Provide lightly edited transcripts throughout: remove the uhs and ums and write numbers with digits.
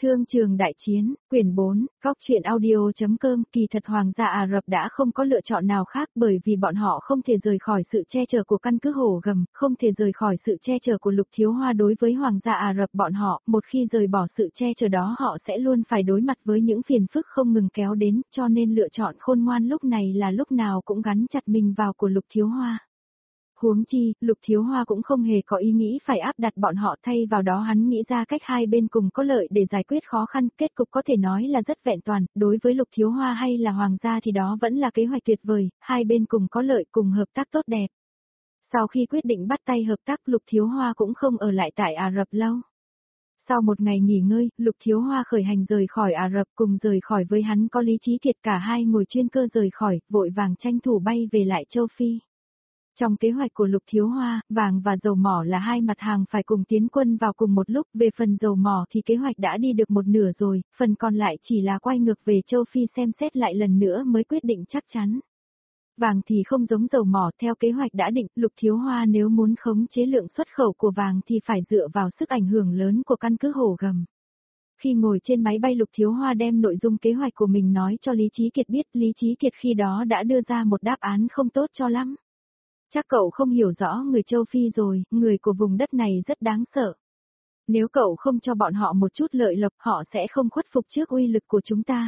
Thương trường đại chiến, quyển 4, góc truyện audio.com. Kỳ thật Hoàng gia Ả Rập đã không có lựa chọn nào khác bởi vì bọn họ không thể rời khỏi sự che chở của căn cứ Hổ Gầm, không thể rời khỏi sự che chở của Lục Thiếu Hoa đối với Hoàng gia Ả Rập bọn họ, một khi rời bỏ sự che chở đó họ sẽ luôn phải đối mặt với những phiền phức không ngừng kéo đến, cho nên lựa chọn khôn ngoan lúc này là lúc nào cũng gắn chặt mình vào của Lục Thiếu Hoa. Huống chi, Lục Thiếu Hoa cũng không hề có ý nghĩ phải áp đặt bọn họ, thay vào đó hắn nghĩ ra cách hai bên cùng có lợi để giải quyết khó khăn, kết cục có thể nói là rất vẹn toàn, đối với Lục Thiếu Hoa hay là Hoàng gia thì đó vẫn là kế hoạch tuyệt vời, hai bên cùng có lợi cùng hợp tác tốt đẹp. Sau khi quyết định bắt tay hợp tác, Lục Thiếu Hoa cũng không ở lại tại Ả Rập lâu. Sau một ngày nghỉ ngơi, Lục Thiếu Hoa khởi hành rời khỏi Ả Rập, cùng rời khỏi với hắn có Lý Chí Kiệt, cả hai ngồi chuyên cơ rời khỏi, vội vàng tranh thủ bay về lại châu Phi. Trong kế hoạch của Lục Thiếu Hoa, vàng và dầu mỏ là hai mặt hàng phải cùng tiến quân vào cùng một lúc, về phần dầu mỏ thì kế hoạch đã đi được một nửa rồi, phần còn lại chỉ là quay ngược về châu Phi xem xét lại lần nữa mới quyết định chắc chắn. Vàng thì không giống dầu mỏ, theo kế hoạch đã định, Lục Thiếu Hoa nếu muốn khống chế lượng xuất khẩu của vàng thì phải dựa vào sức ảnh hưởng lớn của căn cứ Hổ Gầm. Khi ngồi trên máy bay, Lục Thiếu Hoa đem nội dung kế hoạch của mình nói cho Lý Chí Kiệt biết, Lý Chí Kiệt khi đó đã đưa ra một đáp án không tốt cho lắm. Chắc cậu không hiểu rõ người châu Phi rồi, người của vùng đất này rất đáng sợ. Nếu cậu không cho bọn họ một chút lợi lộc, họ sẽ không khuất phục trước uy lực của chúng ta.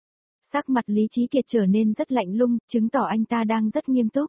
Sắc mặt Lý Chí Kiệt trở nên rất lạnh lùng, chứng tỏ anh ta đang rất nghiêm túc.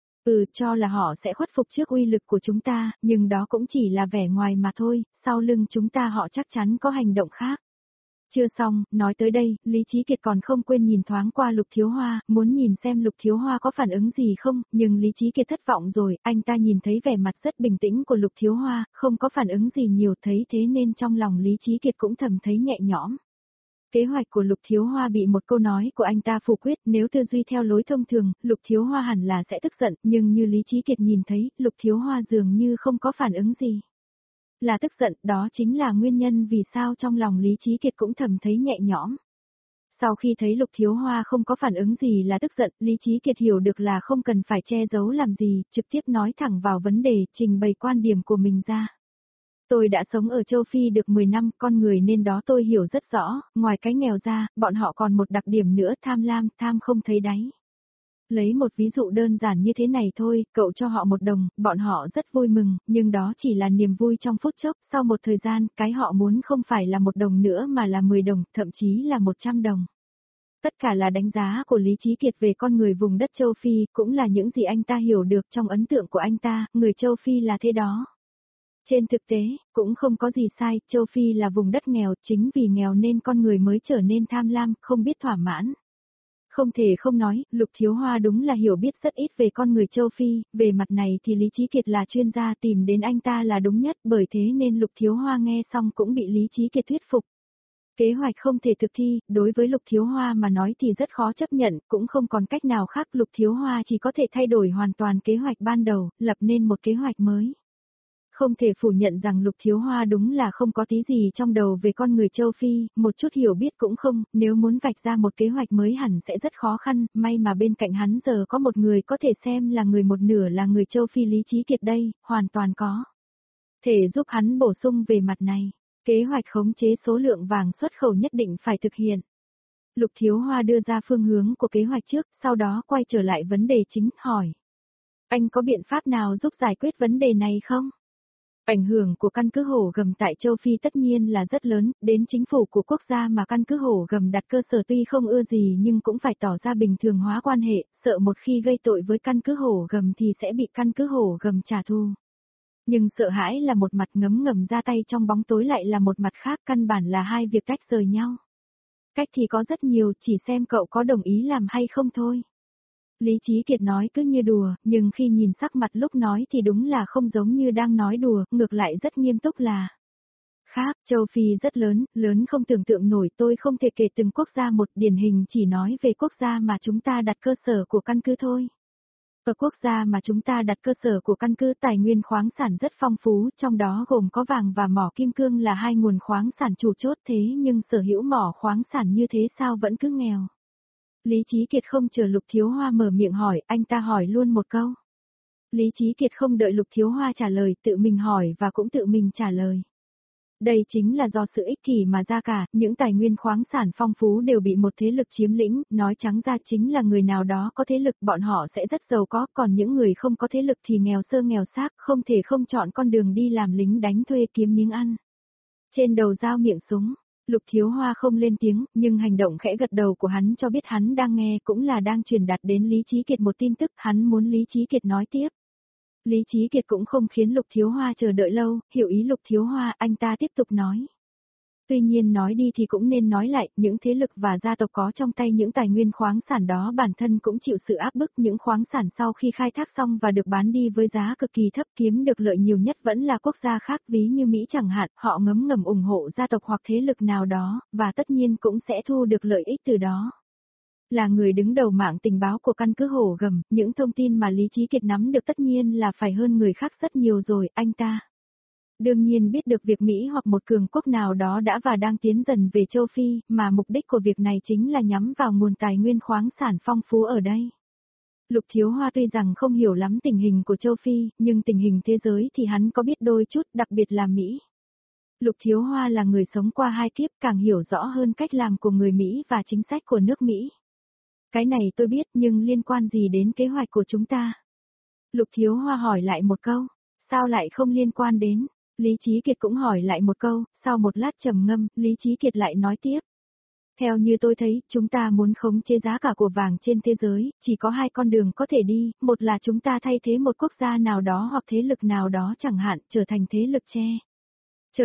Cho là họ sẽ khuất phục trước uy lực của chúng ta, nhưng đó cũng chỉ là vẻ ngoài mà thôi, sau lưng chúng ta họ chắc chắn có hành động khác. Chưa xong, nói tới đây, Lý Chí Kiệt còn không quên nhìn thoáng qua Lục Thiếu Hoa, muốn nhìn xem Lục Thiếu Hoa có phản ứng gì không, nhưng Lý Chí Kiệt thất vọng rồi, anh ta nhìn thấy vẻ mặt rất bình tĩnh của Lục Thiếu Hoa, không có phản ứng gì nhiều, thấy thế nên trong lòng Lý Chí Kiệt cũng thầm thấy nhẹ nhõm. Kế hoạch của Lục Thiếu Hoa bị một câu nói của anh ta phủ quyết, nếu tư duy theo lối thông thường, Lục Thiếu Hoa hẳn là sẽ tức giận, nhưng như Lý Chí Kiệt nhìn thấy, Lục Thiếu Hoa dường như không có phản ứng gì. Là tức giận, đó chính là nguyên nhân vì sao trong lòng Lý Chí Kiệt cũng thầm thấy nhẹ nhõm. Sau khi thấy Lục Thiếu Hoa không có phản ứng gì là tức giận, Lý Chí Kiệt hiểu được là không cần phải che giấu làm gì, trực tiếp nói thẳng vào vấn đề, trình bày quan điểm của mình ra. Tôi đã sống ở châu Phi được 10 năm, con người nên đó tôi hiểu rất rõ, ngoài cái nghèo ra, bọn họ còn một đặc điểm nữa, tham lam, tham không thấy đáy. Lấy một ví dụ đơn giản như thế này thôi, cậu cho họ 1 đồng, bọn họ rất vui mừng, nhưng đó chỉ là niềm vui trong phút chốc, sau một thời gian, cái họ muốn không phải là 1 đồng nữa mà là 10 đồng, thậm chí là 100 đồng. Tất cả là đánh giá của Lý Chí Kiệt về con người vùng đất châu Phi, cũng là những gì anh ta hiểu được trong ấn tượng của anh ta, người châu Phi là thế đó. Trên thực tế, cũng không có gì sai, châu Phi là vùng đất nghèo, chính vì nghèo nên con người mới trở nên tham lam, không biết thỏa mãn. Không thể không nói, Lục Thiếu Hoa đúng là hiểu biết rất ít về con người châu Phi, về mặt này thì Lý Chí Kiệt là chuyên gia, tìm đến anh ta là đúng nhất, bởi thế nên Lục Thiếu Hoa nghe xong cũng bị Lý Chí Kiệt thuyết phục. Kế hoạch không thể thực thi, đối với Lục Thiếu Hoa mà nói thì rất khó chấp nhận, cũng không còn cách nào khác, Lục Thiếu Hoa chỉ có thể thay đổi hoàn toàn kế hoạch ban đầu, lập nên một kế hoạch mới. Không thể phủ nhận rằng Lục Thiếu Hoa đúng là không có tí gì trong đầu về con người châu Phi, một chút hiểu biết cũng không, nếu muốn vạch ra một kế hoạch mới hẳn sẽ rất khó khăn, may mà bên cạnh hắn giờ có một người có thể xem là người một nửa là người châu Phi, Lý Chí Kiệt đây, hoàn toàn có thể giúp hắn bổ sung về mặt này. Kế hoạch khống chế số lượng vàng xuất khẩu nhất định phải thực hiện. Lục Thiếu Hoa đưa ra phương hướng của kế hoạch trước, sau đó quay trở lại vấn đề chính, hỏi. Anh có biện pháp nào giúp giải quyết vấn đề này không? Ảnh hưởng của căn cứ Hổ Gầm tại châu Phi tất nhiên là rất lớn, đến chính phủ của quốc gia mà căn cứ Hổ Gầm đặt cơ sở tuy không ưa gì nhưng cũng phải tỏ ra bình thường hóa quan hệ, sợ một khi gây tội với căn cứ Hổ Gầm thì sẽ bị căn cứ Hổ Gầm trả thù. Nhưng sợ hãi là một mặt, ngấm ngầm ra tay trong bóng tối lại là một mặt khác, căn bản là hai việc tách rời nhau. Cách thì có rất nhiều, chỉ xem cậu có đồng ý làm hay không thôi. Lý Chí Kiệt nói cứ như đùa, nhưng khi nhìn sắc mặt lúc nói thì đúng là không giống như đang nói đùa, ngược lại rất nghiêm túc là. Khác, châu Phi rất lớn, lớn không tưởng tượng nổi, tôi không thể kể từng quốc gia một, điển hình chỉ nói về quốc gia mà chúng ta đặt cơ sở của căn cứ thôi. Ở quốc gia mà chúng ta đặt cơ sở của căn cứ, tài nguyên khoáng sản rất phong phú, trong đó gồm có vàng và mỏ kim cương là hai nguồn khoáng sản chủ chốt, thế nhưng sở hữu mỏ khoáng sản như thế sao vẫn cứ nghèo. Lý Chí Kiệt không chờ Lục Thiếu Hoa mở miệng hỏi, anh ta hỏi luôn một câu. Lý Chí Kiệt không đợi Lục Thiếu Hoa trả lời, tự mình hỏi và cũng tự mình trả lời. Đây chính là do sự ích kỷ mà ra cả, những tài nguyên khoáng sản phong phú đều bị một thế lực chiếm lĩnh, nói trắng ra chính là người nào đó có thế lực bọn họ sẽ rất giàu có, còn những người không có thế lực thì nghèo sơ nghèo xác, không thể không chọn con đường đi làm lính đánh thuê kiếm miếng ăn. Trên đầu dao miệng súng, Lục Thiếu Hoa không lên tiếng, nhưng hành động khẽ gật đầu của hắn cho biết hắn đang nghe cũng là đang truyền đạt đến Lý Chí Kiệt một tin tức, hắn muốn Lý Chí Kiệt nói tiếp. Lý Chí Kiệt cũng không khiến Lục Thiếu Hoa chờ đợi lâu, hiểu ý Lục Thiếu Hoa, anh ta tiếp tục nói. Tuy nhiên nói đi thì cũng nên nói lại, những thế lực và gia tộc có trong tay những tài nguyên khoáng sản đó bản thân cũng chịu sự áp bức, những khoáng sản sau khi khai thác xong và được bán đi với giá cực kỳ thấp, kiếm được lợi nhiều nhất vẫn là quốc gia khác, ví như Mỹ chẳng hạn, họ ngấm ngầm ủng hộ gia tộc hoặc thế lực nào đó, và tất nhiên cũng sẽ thu được lợi ích từ đó. Là người đứng đầu mạng tình báo của căn cứ Hổ Gầm, những thông tin mà Lý Chí Kiệt nắm được tất nhiên là phải hơn người khác rất nhiều rồi, anh ta. Đương nhiên biết được việc Mỹ hoặc một cường quốc nào đó đã và đang tiến dần về châu Phi, mà mục đích của việc này chính là nhắm vào nguồn tài nguyên khoáng sản phong phú ở đây. Lục Thiếu Hoa tuy rằng không hiểu lắm tình hình của châu Phi, nhưng tình hình thế giới thì hắn có biết đôi chút, đặc biệt là Mỹ. Lục Thiếu Hoa là người sống qua hai kiếp, càng hiểu rõ hơn cách làm của người Mỹ và chính sách của nước Mỹ. Cái này tôi biết, nhưng liên quan gì đến kế hoạch của chúng ta? Lục Thiếu Hoa hỏi lại một câu, sao lại không liên quan đến? Lý Chí Kiệt cũng hỏi lại một câu, sau một lát trầm ngâm, Lý Chí Kiệt lại nói tiếp. Theo như tôi thấy, chúng ta muốn khống chế giá cả của vàng trên thế giới, chỉ có hai con đường có thể đi, một là chúng ta thay thế một quốc gia nào đó hoặc thế lực nào đó chẳng hạn, trở thành thế lực chở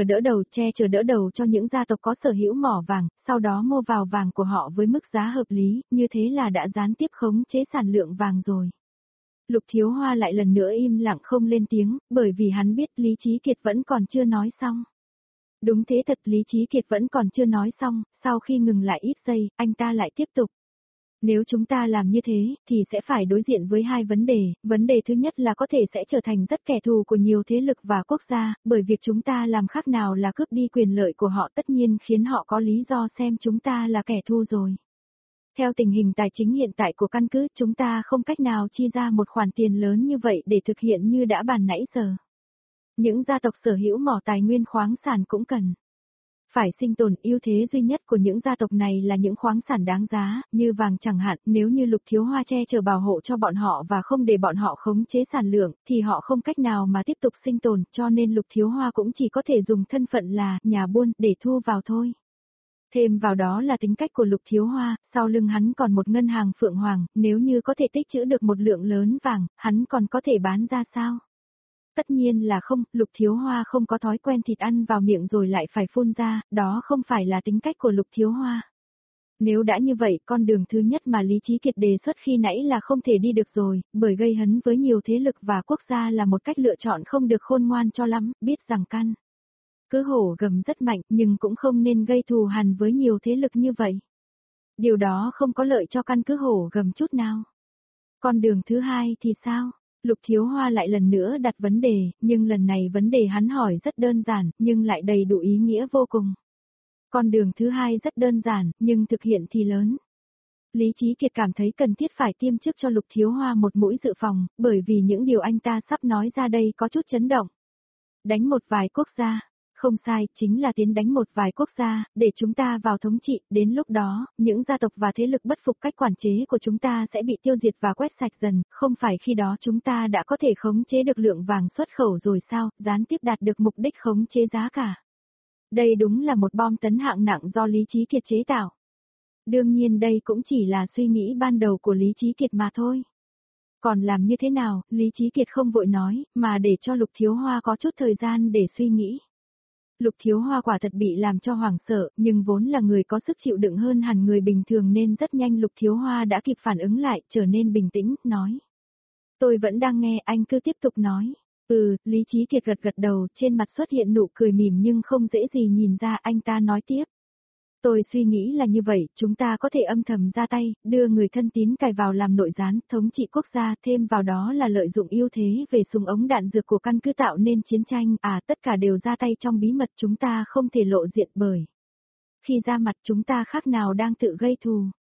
đỡ đầu cho những gia tộc có sở hữu mỏ vàng, sau đó mua vào vàng của họ với mức giá hợp lý, như thế là đã gián tiếp khống chế sản lượng vàng rồi. Lục Thiếu Hoa lại lần nữa im lặng không lên tiếng, bởi vì hắn biết Lý Chí Kiệt vẫn còn chưa nói xong. Đúng thế thật, Lý Chí Kiệt vẫn còn chưa nói xong, sau khi ngừng lại ít giây, anh ta lại tiếp tục. Nếu chúng ta làm như thế, thì sẽ phải đối diện với hai vấn đề thứ nhất là có thể sẽ trở thành rất kẻ thù của nhiều thế lực và quốc gia, bởi việc chúng ta làm khác nào là cướp đi quyền lợi của họ tất nhiên khiến họ có lý do xem chúng ta là kẻ thù rồi. Theo tình hình tài chính hiện tại của căn cứ, chúng ta không cách nào chi ra một khoản tiền lớn như vậy để thực hiện như đã bàn nãy giờ. Những gia tộc sở hữu mỏ tài nguyên khoáng sản cũng cần phải sinh tồn, ưu thế duy nhất của những gia tộc này là những khoáng sản đáng giá, như vàng chẳng hạn, nếu như Lục Thiếu Hoa che chở bảo hộ cho bọn họ và không để bọn họ khống chế sản lượng, thì họ không cách nào mà tiếp tục sinh tồn, cho nên Lục Thiếu Hoa cũng chỉ có thể dùng thân phận là nhà buôn để thu vào thôi. Thêm vào đó là tính cách của Lục Thiếu Hoa, sau lưng hắn còn một ngân hàng Phượng Hoàng, nếu như có thể tích trữ được một lượng lớn vàng, hắn còn có thể bán ra sao? Tất nhiên là không, Lục Thiếu Hoa không có thói quen thịt ăn vào miệng rồi lại phải phun ra, đó không phải là tính cách của Lục Thiếu Hoa. Nếu đã như vậy, con đường thứ nhất mà Lý Chí Kiệt đề xuất khi nãy là không thể đi được rồi, bởi gây hấn với nhiều thế lực và quốc gia là một cách lựa chọn không được khôn ngoan cho lắm, biết rằng căn cứ Hổ Gầm rất mạnh nhưng cũng không nên gây thù hằn với nhiều thế lực như vậy. Điều đó không có lợi cho căn cứ Hổ Gầm chút nào. Con đường thứ hai thì sao? Lục Thiếu Hoa lại lần nữa đặt vấn đề, nhưng lần này vấn đề hắn hỏi rất đơn giản, nhưng lại đầy đủ ý nghĩa vô cùng. Con đường thứ hai rất đơn giản, nhưng thực hiện thì lớn. Lý Chí Kiệt cảm thấy cần thiết phải tiêm trước cho Lục Thiếu Hoa một mũi dự phòng, bởi vì những điều anh ta sắp nói ra đây có chút chấn động. Đánh một vài quốc gia. Không sai, chính là tiến đánh một vài quốc gia, để chúng ta vào thống trị, đến lúc đó, những gia tộc và thế lực bất phục cách quản chế của chúng ta sẽ bị tiêu diệt và quét sạch dần, không phải khi đó chúng ta đã có thể khống chế được lượng vàng xuất khẩu rồi sao, gián tiếp đạt được mục đích khống chế giá cả. Đây đúng là một bom tấn hạng nặng do Lý Chí Kiệt chế tạo. Đương nhiên đây cũng chỉ là suy nghĩ ban đầu của Lý Chí Kiệt mà thôi. Còn làm như thế nào, Lý Chí Kiệt không vội nói, mà để cho Lục Thiếu Hoa có chút thời gian để suy nghĩ. Lục Thiếu Hoa quả thật bị làm cho hoảng sợ, nhưng vốn là người có sức chịu đựng hơn hẳn người bình thường nên rất nhanh Lục Thiếu Hoa đã kịp phản ứng lại, trở nên bình tĩnh, nói. Tôi vẫn đang nghe, anh cứ tiếp tục nói. Lý Chí Kiệt gật đầu, trên mặt xuất hiện nụ cười mỉm nhưng không dễ gì nhìn ra, anh ta nói tiếp. Tôi suy nghĩ là như vậy, chúng ta có thể âm thầm ra tay, đưa người thân tín cài vào làm nội gián, thống trị quốc gia, thêm vào đó là lợi dụng ưu thế về súng ống đạn dược của căn cứ tạo nên chiến tranh, tất cả đều ra tay trong bí mật, chúng ta không thể lộ diện bởi. Khi ra mặt chúng ta khác nào đang tự gây thù.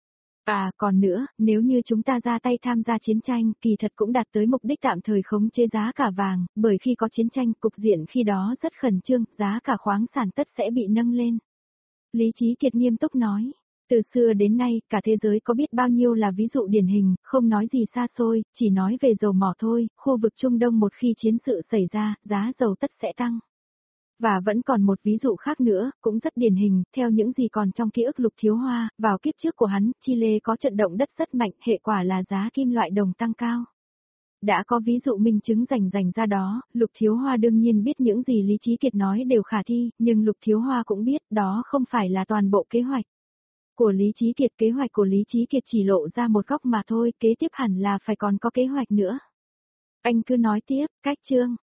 À, còn nữa, nếu như chúng ta ra tay tham gia chiến tranh, kỳ thật cũng đạt tới mục đích tạm thời khống chế giá cả vàng, bởi khi có chiến tranh, cục diện khi đó rất khẩn trương, giá cả khoáng sản tất sẽ bị nâng lên. Lý Chí Kiệt nghiêm túc nói. Từ xưa đến nay, cả thế giới có biết bao nhiêu là ví dụ điển hình, không nói gì xa xôi, chỉ nói về dầu mỏ thôi, khu vực Trung Đông một khi chiến sự xảy ra, giá dầu tất sẽ tăng. Và vẫn còn một ví dụ khác nữa, cũng rất điển hình, theo những gì còn trong ký ức Lục Thiếu Hoa, vào kiếp trước của hắn, Chile có trận động đất rất mạnh, hệ quả là giá kim loại đồng tăng cao. Đã có ví dụ minh chứng rành ra đó, Lục Thiếu Hoa đương nhiên biết những gì Lý Chí Kiệt nói đều khả thi, nhưng Lục Thiếu Hoa cũng biết đó không phải là toàn bộ kế hoạch của Lý Chí Kiệt. Kế hoạch của Lý Chí Kiệt chỉ lộ ra một góc mà thôi, kế tiếp hẳn là phải còn có kế hoạch nữa. Anh cứ nói tiếp, cách chương.